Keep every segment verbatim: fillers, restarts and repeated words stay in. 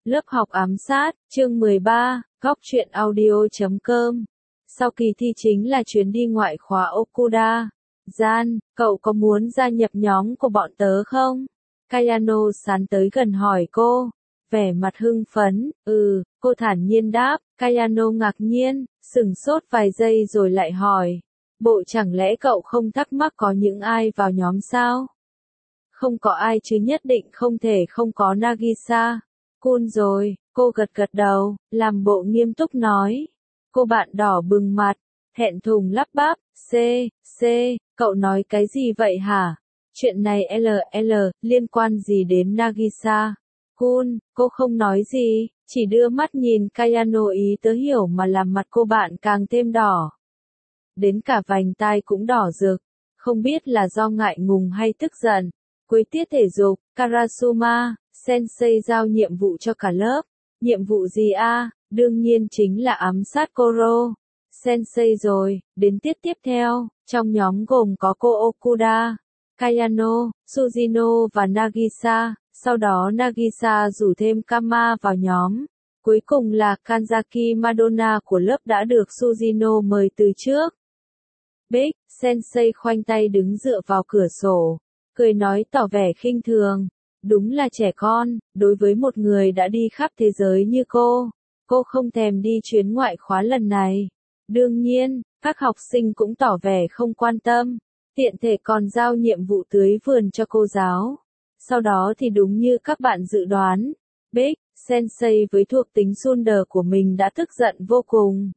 Lớp học ám sát, chương mười ba, góc truyện audio chấm com. Sau kỳ thi chính là chuyến đi ngoại khóa Okuda. Gian, cậu có muốn gia nhập nhóm của bọn tớ không? Kayano sán tới gần hỏi cô. Vẻ mặt hưng phấn, ừ, cô thản nhiên đáp. Kayano ngạc nhiên, sửng sốt vài giây rồi lại hỏi. Bộ chẳng lẽ cậu không thắc mắc có những ai vào nhóm sao? Không có ai chứ, nhất định không thể không có Nagisa. Cool rồi, cô gật gật đầu, làm bộ nghiêm túc nói. Cô bạn đỏ bừng mặt, thẹn thùng lắp bắp, C, C, cậu nói cái gì vậy hả? Chuyện này L, L, liên quan gì đến Nagisa? Cool, cô không nói gì, chỉ đưa mắt nhìn Kayano ý tớ hiểu mà làm mặt cô bạn càng thêm đỏ. Đến cả vành tai cũng đỏ rực, không biết là do ngại ngùng hay tức giận. Cuối tiết thể dục, Karasuma Sensei giao nhiệm vụ cho cả lớp. Nhiệm vụ gì a? Đương nhiên chính là ám sát Koro Sensei rồi. Đến tiết tiếp theo, trong nhóm gồm có cô Okuda, Kayano, Sujino và Nagisa. Sau đó Nagisa rủ thêm Kama vào nhóm. Cuối cùng là Kanzaki Madonna của lớp đã được Sujino mời từ trước. Big Sensei khoanh tay đứng dựa vào cửa sổ, cười nói tỏ vẻ khinh thường. Đúng là trẻ con, đối với một người đã đi khắp thế giới như cô, cô không thèm đi chuyến ngoại khóa lần này. Đương nhiên, các học sinh cũng tỏ vẻ không quan tâm, tiện thể còn giao nhiệm vụ tưới vườn cho cô giáo. Sau đó thì đúng như các bạn dự đoán, Big Sensei với thuộc tính Sunder của mình đã tức giận vô cùng.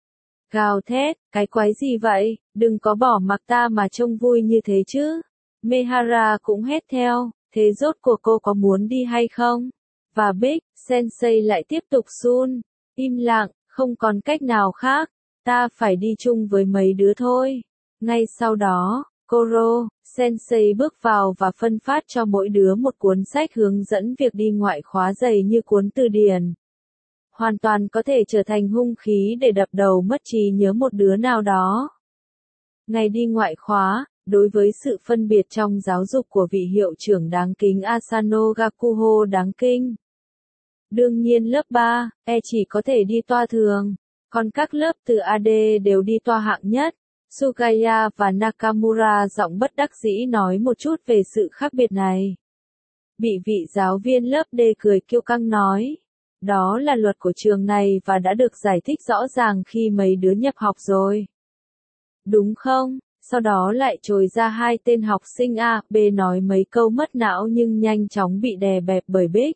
Gào thét, cái quái gì vậy, đừng có bỏ mặc ta mà trông vui như thế chứ. Mehara cũng hét theo. Thế rốt cuộc cô có muốn đi hay không? Và Big Sensei lại tiếp tục sun. Im lặng, không còn cách nào khác. Ta phải đi chung với mấy đứa thôi. Ngay sau đó, Koro Sensei bước vào và phân phát cho mỗi đứa một cuốn sách hướng dẫn việc đi ngoại khóa dày như cuốn từ điển. Hoàn toàn có thể trở thành hung khí để đập đầu mất trí nhớ một đứa nào đó. Ngày đi ngoại khóa, đối với sự phân biệt trong giáo dục của vị hiệu trưởng đáng kính Asano Gakuho đáng kinh. Đương nhiên lớp ba, E chỉ có thể đi toa thường, còn các lớp từ A D đều đi toa hạng nhất. Sugaya và Nakamura giọng bất đắc dĩ nói một chút về sự khác biệt này. Bị vị giáo viên lớp D cười kiêu căng nói. Đó là luật của trường này và đã được giải thích rõ ràng khi mấy đứa nhập học rồi. Đúng không? Sau đó lại trồi ra hai tên học sinh A, B nói mấy câu mất não nhưng nhanh chóng bị đè bẹp bởi Big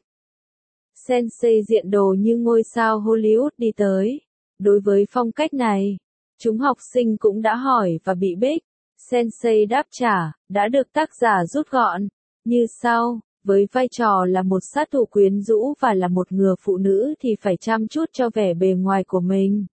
Sensei diện đồ như ngôi sao Hollywood đi tới. Đối với phong cách này, chúng học sinh cũng đã hỏi và bị Big Sensei đáp trả, đã được tác giả rút gọn, như sau. Với vai trò là một sát thủ quyến rũ và là một người phụ nữ thì phải chăm chút cho vẻ bề ngoài của mình.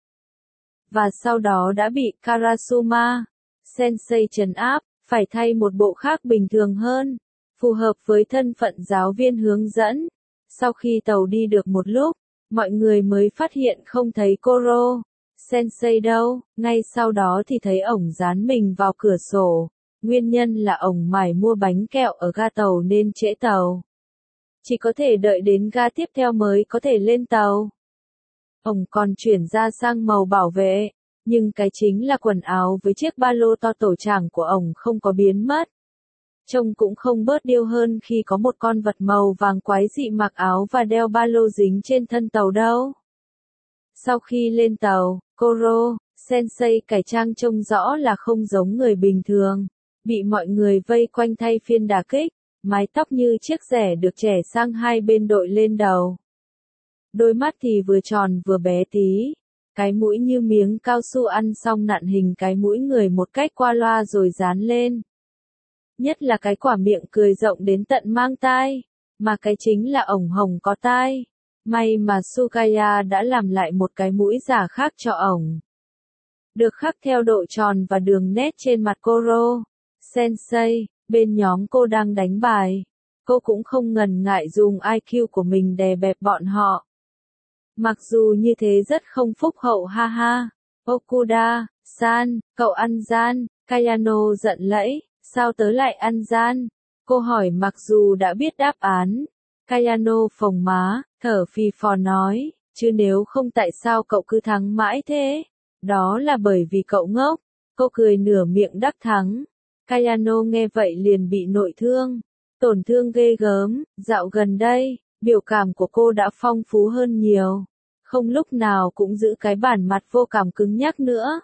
Và sau đó đã bị Karasuma Sensei trấn áp, phải thay một bộ khác bình thường hơn, phù hợp với thân phận giáo viên hướng dẫn. Sau khi tàu đi được một lúc, mọi người mới phát hiện không thấy Koro Sensei đâu, ngay sau đó thì thấy ổng dán mình vào cửa sổ. Nguyên nhân là ổng mải mua bánh kẹo ở ga tàu nên trễ tàu. Chỉ có thể đợi đến ga tiếp theo mới có thể lên tàu. Ổng còn chuyển ra sang màu bảo vệ. Nhưng cái chính là quần áo với chiếc ba lô to tổ chảng của ổng không có biến mất. Trông cũng không bớt điêu hơn khi có một con vật màu vàng quái dị mặc áo và đeo ba lô dính trên thân tàu đâu. Sau khi lên tàu, Koro Sensei cải trang trông rõ là không giống người bình thường. Bị mọi người vây quanh thay phiên đả kích, mái tóc như chiếc rẻ được chẻ sang hai bên đội lên đầu. Đôi mắt thì vừa tròn vừa bé tí. Cái mũi như miếng cao su ăn xong nặn hình cái mũi người một cách qua loa rồi dán lên. Nhất là cái quả miệng cười rộng đến tận mang tai, mà cái chính là ổng hồng có tai. May mà Sugaya đã làm lại một cái mũi giả khác cho ổng. Được khắc theo độ tròn và đường nét trên mặt Koro Sensei, bên nhóm cô đang đánh bài. Cô cũng không ngần ngại dùng I Q của mình đè bẹp bọn họ. Mặc dù như thế rất không phúc hậu ha ha. Okuda, san, cậu ăn gian, Kayano giận lẫy, sao tớ lại ăn gian? Cô hỏi mặc dù đã biết đáp án. Kayano phồng má, thở phì phò nói, chứ nếu không tại sao cậu cứ thắng mãi thế? Đó là bởi vì cậu ngốc. Cô cười nửa miệng đắc thắng. Kayano nghe vậy liền bị nội thương. Tổn thương ghê gớm, dạo gần đây, biểu cảm của cô đã phong phú hơn nhiều. Không lúc nào cũng giữ cái bản mặt vô cảm cứng nhắc nữa.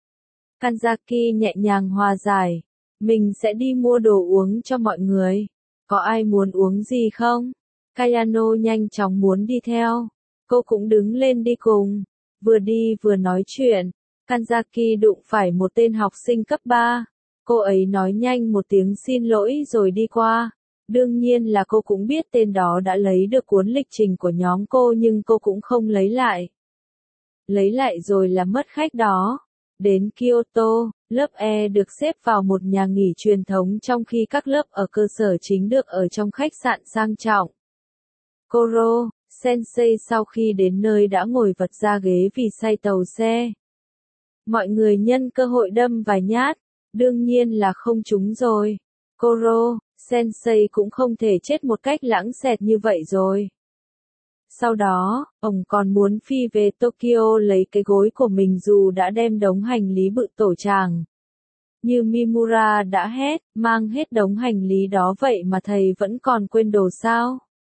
Kanzaki nhẹ nhàng hòa giải. Mình sẽ đi mua đồ uống cho mọi người. Có ai muốn uống gì không? Kayano nhanh chóng muốn đi theo. Cô cũng đứng lên đi cùng. Vừa đi vừa nói chuyện. Kanzaki đụng phải một tên học sinh cấp ba. Cô ấy nói nhanh một tiếng xin lỗi rồi đi qua. Đương nhiên là cô cũng biết tên đó đã lấy được cuốn lịch trình của nhóm cô nhưng cô cũng không lấy lại. Lấy lại rồi là mất khách đó. Đến Kyoto, lớp E được xếp vào một nhà nghỉ truyền thống trong khi các lớp ở cơ sở chính được ở trong khách sạn sang trọng. Koro, Sensei sau khi đến nơi đã ngồi vật ra ghế vì say tàu xe. Mọi người nhân cơ hội đâm vài nhát, đương nhiên là không trúng rồi. Koro, Sensei cũng không thể chết một cách lãng xẹt như vậy rồi. Sau đó, ông còn muốn phi về Tokyo lấy cái gối của mình dù đã đem đống hành lý bự tổ tràng. Như Mimura đã hét, mang hết đống hành lý đó vậy mà thầy vẫn còn quên đồ sao?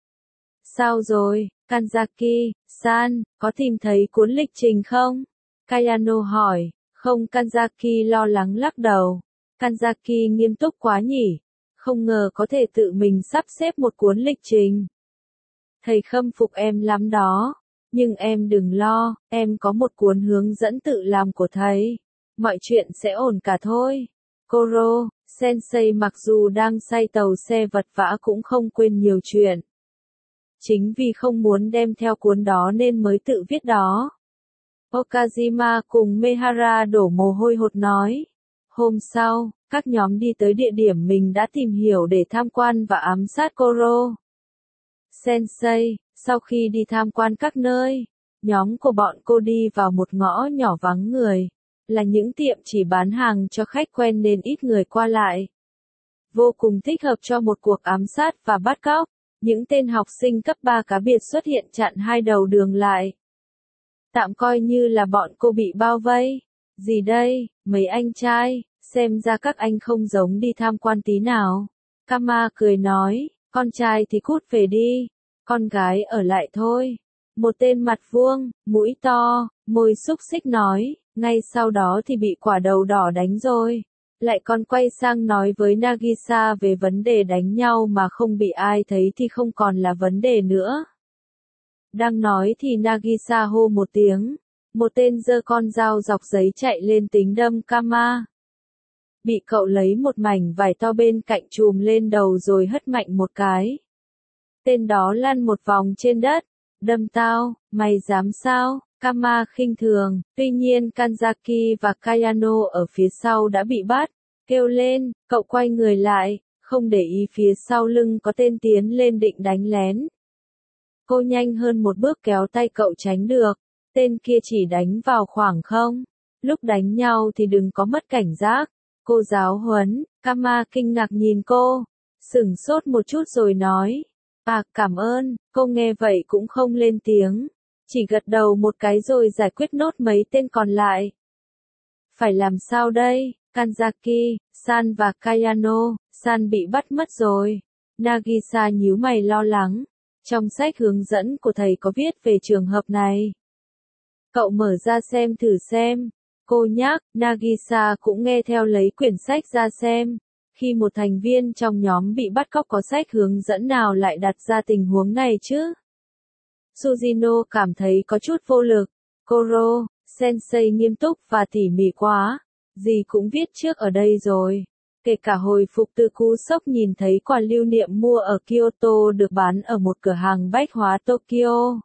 Sao rồi, Kanzaki-san, có tìm thấy cuốn lịch trình không? Kayano hỏi, không. Kanzaki lo lắng lắc đầu. Kanzaki nghiêm túc quá nhỉ, không ngờ có thể tự mình sắp xếp một cuốn lịch trình. Thầy khâm phục em lắm đó, nhưng em đừng lo, em có một cuốn hướng dẫn tự làm của thầy. Mọi chuyện sẽ ổn cả thôi. Koro, Sensei mặc dù đang say tàu xe vật vã cũng không quên nhiều chuyện. Chính vì không muốn đem theo cuốn đó nên mới tự viết đó. Okajima cùng Mehara đổ mồ hôi hột nói. Hôm sau, các nhóm đi tới địa điểm mình đã tìm hiểu để tham quan và ám sát Koro. Sensei, sau khi đi tham quan các nơi, nhóm của bọn cô đi vào một ngõ nhỏ vắng người, là những tiệm chỉ bán hàng cho khách quen nên ít người qua lại. Vô cùng thích hợp cho một cuộc ám sát và bắt cóc, những tên học sinh cấp ba cá biệt xuất hiện chặn hai đầu đường lại. Tạm coi như là bọn cô bị bao vây. Gì đây, mấy anh trai, xem ra các anh không giống đi tham quan tí nào. Kama cười nói, con trai thì cút về đi, con gái ở lại thôi. Một tên mặt vuông, mũi to, môi xúc xích nói, ngay sau đó thì bị quả đầu đỏ đánh rồi. Lại còn quay sang nói với Nagisa về vấn đề đánh nhau mà không bị ai thấy thì không còn là vấn đề nữa. Đang nói thì Nagisa hô một tiếng. Một tên giơ con dao dọc giấy chạy lên tính đâm Kama. Bị cậu lấy một mảnh vải to bên cạnh chùm lên đầu rồi hất mạnh một cái. Tên đó lăn một vòng trên đất. Đâm tao, mày dám sao? Kama khinh thường. Tuy nhiên Kanzaki và Kayano ở phía sau đã bị bắt. Kêu lên, cậu quay người lại, không để ý phía sau lưng có tên tiến lên định đánh lén. Cô nhanh hơn một bước kéo tay cậu tránh được. Tên kia chỉ đánh vào khoảng không. Lúc đánh nhau thì đừng có mất cảnh giác. Cô giáo huấn. Kama kinh ngạc nhìn cô. Sửng sốt một chút rồi nói. À, cảm ơn. Cô nghe vậy cũng không lên tiếng. Chỉ gật đầu một cái rồi giải quyết nốt mấy tên còn lại. Phải làm sao đây? Kanzaki, San và Kayano, San bị bắt mất rồi. Nagisa nhíu mày lo lắng. Trong sách hướng dẫn của thầy có viết về trường hợp này. Cậu mở ra xem thử xem. Cô nhắc, Nagisa cũng nghe theo lấy quyển sách ra xem. Khi một thành viên trong nhóm bị bắt cóc có sách hướng dẫn nào lại đặt ra tình huống này chứ? Sujino cảm thấy có chút vô lực. Koro, Sensei nghiêm túc và tỉ mỉ quá. Gì cũng viết trước ở đây rồi. Kể cả hồi phục từ cú sốc nhìn thấy quà lưu niệm mua ở Kyoto được bán ở một cửa hàng bách hóa Tokyo.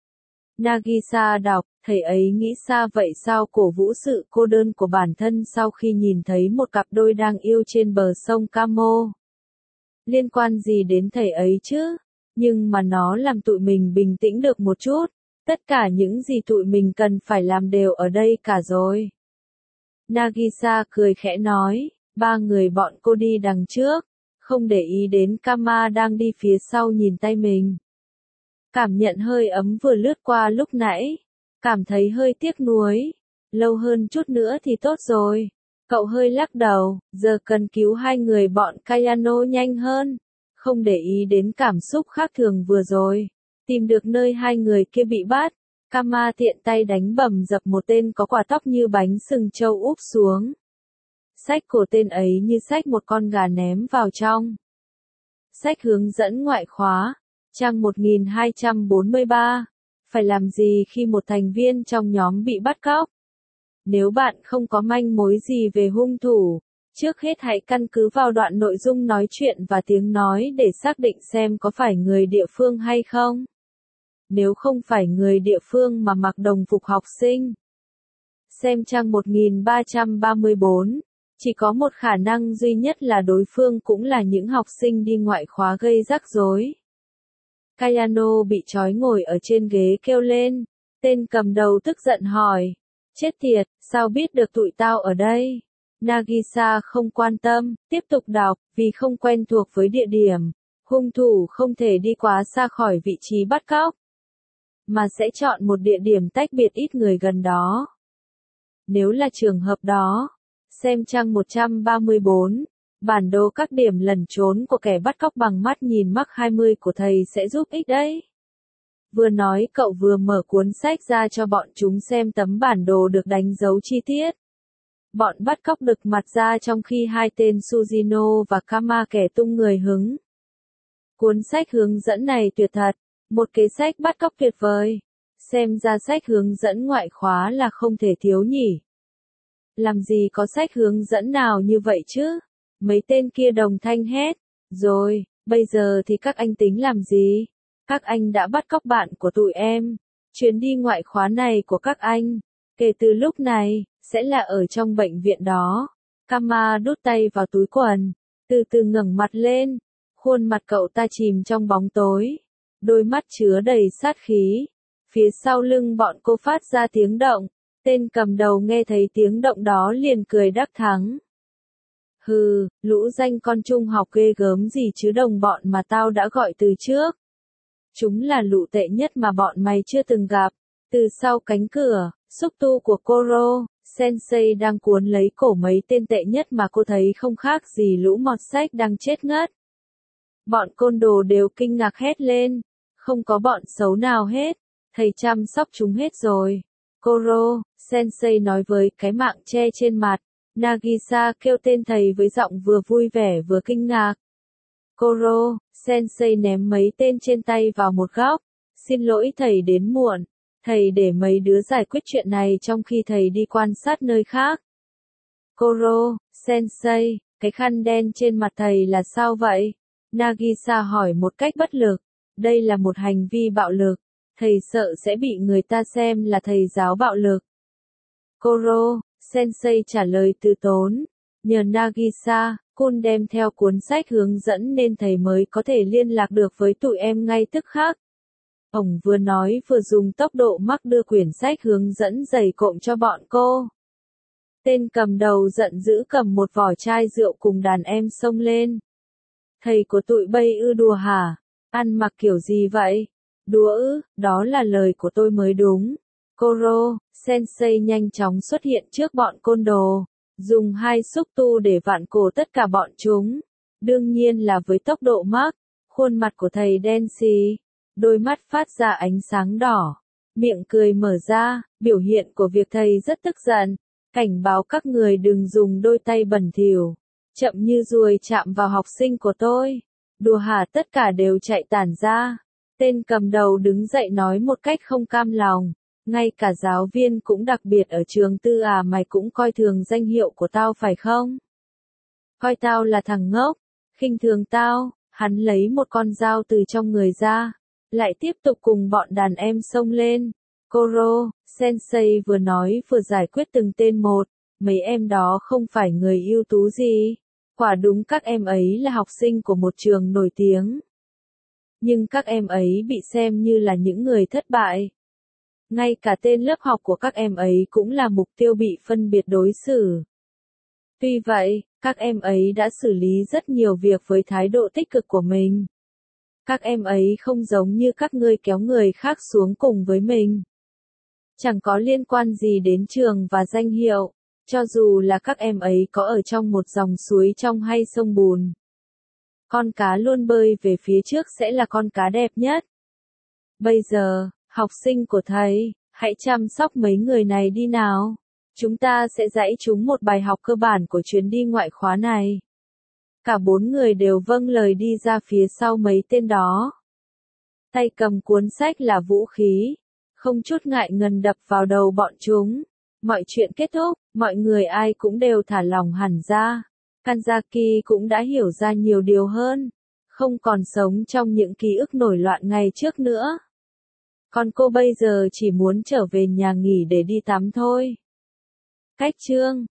Nagisa đọc, thầy ấy nghĩ xa vậy sao cổ vũ sự cô đơn của bản thân sau khi nhìn thấy một cặp đôi đang yêu trên bờ sông Kamo. Liên quan gì đến thầy ấy chứ? Nhưng mà nó làm tụi mình bình tĩnh được một chút. Tất cả những gì tụi mình cần phải làm đều ở đây cả rồi. Nagisa cười khẽ nói, ba người bọn cô đi đằng trước. không để ý đến Kama đang đi phía sau nhìn tay mình. Cảm nhận hơi ấm vừa lướt qua lúc nãy, cảm thấy hơi tiếc nuối, lâu hơn chút nữa thì tốt rồi. Cậu hơi lắc đầu, giờ cần cứu hai người bọn Kayano nhanh hơn, không để ý đến cảm xúc khác thường vừa rồi. Tìm được nơi hai người kia bị bắt, Kama tiện tay đánh bầm dập một tên có quả tóc như bánh sừng trâu úp xuống. Xách cổ tên ấy như xách một con gà ném vào trong. Sách hướng dẫn ngoại khóa, trang một nghìn hai trăm bốn mươi ba. Phải làm gì khi một thành viên trong nhóm bị bắt cóc? Nếu bạn không có manh mối gì về hung thủ, trước hết hãy căn cứ vào đoạn nội dung nói chuyện và tiếng nói để xác định xem có phải người địa phương hay không. Nếu không phải người địa phương mà mặc đồng phục học sinh. Xem trang một nghìn ba trăm ba mươi bốn. Chỉ có một khả năng duy nhất là đối phương cũng là những học sinh đi ngoại khóa gây rắc rối. Kayano bị trói ngồi ở trên ghế kêu lên. Tên cầm đầu tức giận hỏi. Chết tiệt, sao biết được tụi tao ở đây? Nagisa không quan tâm, tiếp tục đọc, vì không quen thuộc với địa điểm. Hung thủ không thể đi quá xa khỏi vị trí bắt cóc, mà sẽ chọn một địa điểm tách biệt ít người gần đó. Nếu là trường hợp đó, xem trang một trăm ba mươi bốn, bản đồ các điểm lẩn trốn của kẻ bắt cóc bằng mắt nhìn mắc hai mươi của thầy sẽ giúp ích đấy. Vừa nói cậu vừa mở cuốn sách ra cho bọn chúng xem tấm bản đồ được đánh dấu chi tiết. Bọn bắt cóc đực mặt ra trong khi hai tên Sujino và Kama kẻ tung người hứng. Cuốn sách hướng dẫn này tuyệt thật, một kế sách bắt cóc tuyệt vời. Xem ra sách hướng dẫn ngoại khóa là không thể thiếu nhỉ. Làm gì có sách hướng dẫn nào như vậy chứ? Mấy tên kia đồng thanh hét. Rồi, bây giờ thì các anh tính làm gì? Các anh đã bắt cóc bạn của tụi em. Chuyến đi ngoại khóa này của các anh, kể từ lúc này, sẽ là ở trong bệnh viện đó. Kama đút tay vào túi quần, từ từ ngẩng mặt lên. Khuôn mặt cậu ta chìm trong bóng tối. Đôi mắt chứa đầy sát khí. Phía sau lưng bọn cô phát ra tiếng động. Tên cầm đầu nghe thấy tiếng động đó liền cười đắc thắng. Hừ, lũ danh con trung học ghê gớm gì chứ đồng bọn mà tao đã gọi từ trước. Chúng là lũ tệ nhất mà bọn mày chưa từng gặp. Từ sau cánh cửa, xúc tu của Koro, Sensei đang cuốn lấy cổ mấy tên tệ nhất mà cô thấy không khác gì lũ mọt sách đang chết ngất. Bọn côn đồ đều kinh ngạc hét lên. Không có bọn xấu nào hết. Thầy chăm sóc chúng hết rồi. Koro, Sensei nói với cái mạng che trên mặt. Nagisa kêu tên thầy với giọng vừa vui vẻ vừa kinh ngạc. Koro, Sensei ném mấy tên trên tay vào một góc. Xin lỗi thầy đến muộn. Thầy để mấy đứa giải quyết chuyện này trong khi thầy đi quan sát nơi khác. Koro, Sensei, cái khăn đen trên mặt thầy là sao vậy? Nagisa hỏi một cách bất lực. Đây là một hành vi bạo lực. Thầy sợ sẽ bị người ta xem là thầy giáo bạo lực. Koro, Sensei trả lời từ tốn. Nhờ Nagisa, Kun đem theo cuốn sách hướng dẫn nên thầy mới có thể liên lạc được với tụi em ngay tức khắc. Ông vừa nói vừa dùng tốc độ mắc đưa quyển sách hướng dẫn dày cộm cho bọn cô. Tên cầm đầu giận dữ cầm một vỏ chai rượu cùng đàn em xông lên. Thầy của tụi bay ư đùa hả? Ăn mặc kiểu gì vậy? Đùa ư, đó là lời của tôi mới đúng. Koro, Sensei nhanh chóng xuất hiện trước bọn côn đồ. Dùng hai xúc tu để vặn cổ tất cả bọn chúng. Đương nhiên là với tốc độ mắc. Khuôn mặt của thầy đen xì. Đôi mắt phát ra ánh sáng đỏ. Miệng cười mở ra, biểu hiện của việc thầy rất tức giận. Cảnh báo các người đừng dùng đôi tay bẩn thỉu. Chậm như ruồi chạm vào học sinh của tôi. Đùa hả, tất cả đều chạy tản ra. Tên cầm đầu đứng dậy nói một cách không cam lòng. Ngay cả giáo viên cũng đặc biệt ở trường tư à, mày cũng coi thường danh hiệu của tao phải không? Coi tao là thằng ngốc, khinh thường tao. Hắn lấy một con dao từ trong người ra, lại tiếp tục cùng bọn đàn em xông lên. Koro, Sensei vừa nói vừa giải quyết từng tên một. Mấy em đó không phải người ưu tú gì. Quả đúng các em ấy là học sinh của một trường nổi tiếng. Nhưng các em ấy bị xem như là những người thất bại. Ngay cả tên lớp học của các em ấy cũng là mục tiêu bị phân biệt đối xử. Tuy vậy, các em ấy đã xử lý rất nhiều việc với thái độ tích cực của mình. Các em ấy không giống như các ngươi kéo người khác xuống cùng với mình. Chẳng có liên quan gì đến trường và danh hiệu, cho dù là các em ấy có ở trong một dòng suối trong hay sông bùn. Con cá luôn bơi về phía trước sẽ là con cá đẹp nhất. Bây giờ, học sinh của thầy, hãy chăm sóc mấy người này đi nào. Chúng ta sẽ dạy chúng một bài học cơ bản của chuyến đi ngoại khóa này. Cả bốn người đều vâng lời đi ra phía sau mấy tên đó. Tay cầm cuốn sách là vũ khí, không chút ngại ngần đập vào đầu bọn chúng. Mọi chuyện kết thúc, mọi người ai cũng đều thả lỏng hẳn ra. Kanzaki cũng đã hiểu ra nhiều điều hơn, không còn sống trong những ký ức nổi loạn ngày trước nữa. Còn cô bây giờ chỉ muốn trở về nhà nghỉ để đi tắm thôi. Cách chương